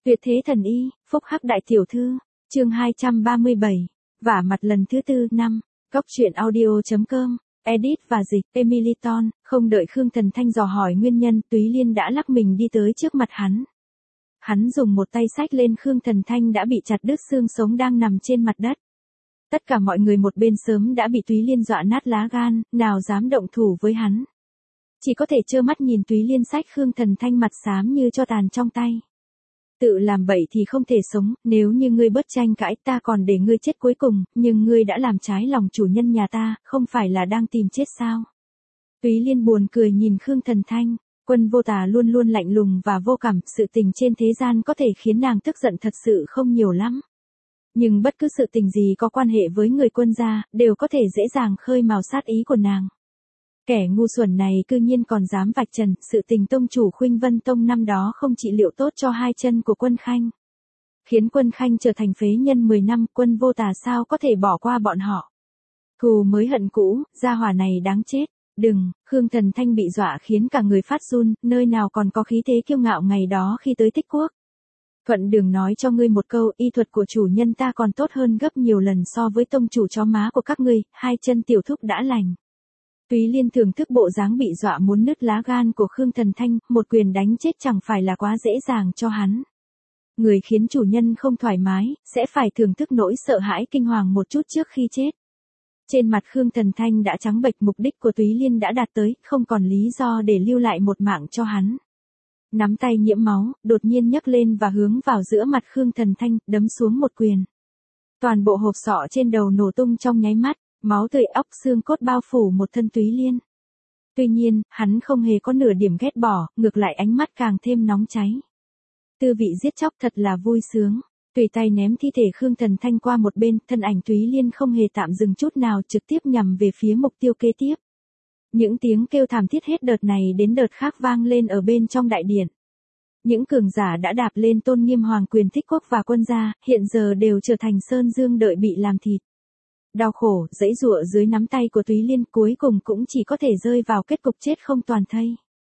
Tuyệt thế thần y, phúc hắc đại tiểu thư, chương 237, vả mặt lần thứ tư năm, Cóc truyện audio.com, edit và dịch, Emily Ton, không đợi Khương Thần Thanh dò hỏi nguyên nhân, Túy Liên đã lắc mình đi tới trước mặt hắn. Hắn dùng một tay xách lên Khương Thần Thanh đã bị chặt đứt xương sống đang nằm trên mặt đất. Tất cả mọi người một bên sớm đã bị Túy Liên dọa nát lá gan, nào dám động thủ với hắn. Chỉ có thể trơ mắt nhìn Túy Liên xách Khương Thần Thanh mặt xám như tro tàn trong tay. Tự làm bậy thì không thể sống, nếu như ngươi bớt tranh cãi ta còn để ngươi chết cuối cùng, nhưng ngươi đã làm trái lòng chủ nhân nhà ta, không phải là đang tìm chết sao? Túy Liên buồn cười nhìn Khương Thần Thanh, Quân Vô Tà luôn luôn lạnh lùng và vô cảm, sự tình trên thế gian có thể khiến nàng tức giận thật sự không nhiều lắm. Nhưng bất cứ sự tình gì có quan hệ với người Quân gia, đều có thể dễ dàng khơi mào sát ý của nàng. Kẻ ngu xuẩn này cư nhiên còn dám vạch trần, sự tình tông chủ Khuynh Vân Tông năm đó không trị liệu tốt cho hai chân của Quân Khanh. Khiến Quân Khanh trở thành phế nhân 10 năm, Quân Vô Tà sao có thể bỏ qua bọn họ. Thù mới hận cũ, gia hỏa này đáng chết. Đừng, Khương Thần Thanh bị dọa khiến cả người phát run, nơi nào còn có khí thế kiêu ngạo ngày đó khi tới Tích Quốc. Thuận đường nói cho ngươi một câu, y thuật của chủ nhân ta còn tốt hơn gấp nhiều lần so với tông chủ chó má của các ngươi, hai chân tiểu thúc đã lành. Túy Liên thưởng thức bộ dáng bị dọa muốn nứt lá gan của Khương Thần Thanh, một quyền đánh chết chẳng phải là quá dễ dàng cho hắn. Người khiến chủ nhân không thoải mái, sẽ phải thưởng thức nỗi sợ hãi kinh hoàng một chút trước khi chết. Trên mặt Khương Thần Thanh đã trắng bệch, mục đích của Túy Liên đã đạt tới, không còn lý do để lưu lại một mạng cho hắn. Nắm tay nhiễm máu, đột nhiên nhấc lên và hướng vào giữa mặt Khương Thần Thanh, đấm xuống một quyền. Toàn bộ hộp sọ trên đầu nổ tung trong nháy mắt. Máu tươi óc xương cốt bao phủ một thân Túy Liên. Tuy nhiên, hắn không hề có nửa điểm ghét bỏ, ngược lại ánh mắt càng thêm nóng cháy. Tư vị giết chóc thật là vui sướng. Tùy tay ném thi thể Khương Thần Thanh qua một bên, thân ảnh Túy Liên không hề tạm dừng chút nào, trực tiếp nhằm về phía mục tiêu kế tiếp. Những tiếng kêu thảm thiết hết đợt này đến đợt khác vang lên ở bên trong đại điện. Những cường giả đã đạp lên tôn nghiêm hoàng quyền Tích Quốc và Quân gia, hiện giờ đều trở thành sơn dương đợi bị làm thịt. Đau khổ, giãy giụa dưới nắm tay của Túy Liên, cuối cùng cũng chỉ có thể rơi vào kết cục chết không toàn thây.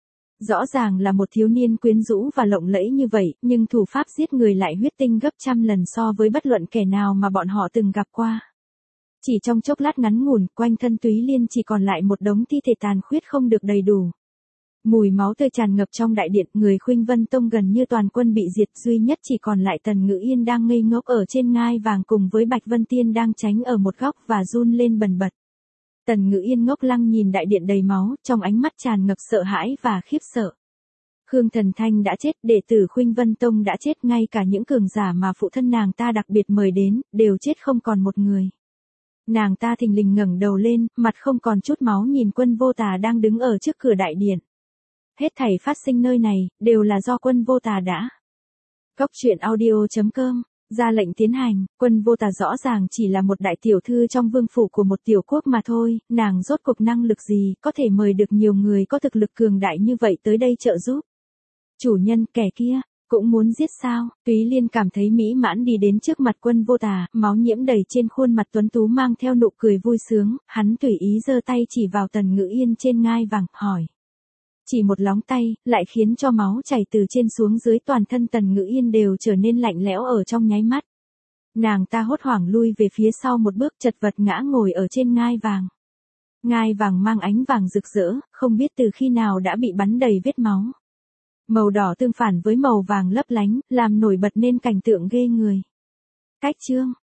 Rõ ràng là một thiếu niên quyến rũ và lộng lẫy như vậy, nhưng thủ pháp giết người lại huyết tinh gấp trăm lần so với bất luận kẻ nào mà bọn họ từng gặp qua. Chỉ trong chốc lát ngắn ngủn, quanh thân Túy Liên chỉ còn lại một đống thi thể tàn khuyết không được đầy đủ. Mùi máu tươi tràn ngập trong đại điện, người Khuynh Vân Tông gần như toàn quân bị diệt, duy nhất chỉ còn lại Tần Ngữ Yên đang ngây ngốc ở trên ngai vàng cùng với Bạch Vân Tiên đang tránh ở một góc và run lên bần bật. Tần Ngữ Yên ngốc lăng nhìn đại điện đầy máu, trong ánh mắt tràn ngập sợ hãi và khiếp sợ. Khương Thần Thanh đã chết, đệ tử Khuynh Vân Tông đã chết, ngay cả những cường giả mà phụ thân nàng ta đặc biệt mời đến, đều chết không còn một người. Nàng ta thình lình ngẩng đầu lên, mặt không còn chút máu nhìn Quân Vô Tà đang đứng ở trước cửa đại điện. Hết thảy phát sinh nơi này, đều là do Quân Vô Tà đã. Cóc truyện audio.com, ra lệnh tiến hành, Quân Vô Tà rõ ràng chỉ là một đại tiểu thư trong vương phủ của một tiểu quốc mà thôi, nàng rốt cuộc năng lực gì, có thể mời được nhiều người có thực lực cường đại như vậy tới đây trợ giúp. Chủ nhân, kẻ kia, cũng muốn giết sao? Túy Liên cảm thấy mỹ mãn đi đến trước mặt Quân Vô Tà, máu nhiễm đầy trên khuôn mặt tuấn tú mang theo nụ cười vui sướng, hắn tùy ý giơ tay chỉ vào Tần Ngữ Yên trên ngai vàng, hỏi. Chỉ một lóng tay, lại khiến cho máu chảy từ trên xuống dưới toàn thân Tần Ngữ Yên đều trở nên lạnh lẽo ở trong nháy mắt. Nàng ta hốt hoảng lui về phía sau một bước, chật vật ngã ngồi ở trên ngai vàng. Ngai vàng mang ánh vàng rực rỡ, không biết từ khi nào đã bị bắn đầy vết máu. Màu đỏ tương phản với màu vàng lấp lánh, làm nổi bật nên cảnh tượng ghê người. Cách chương,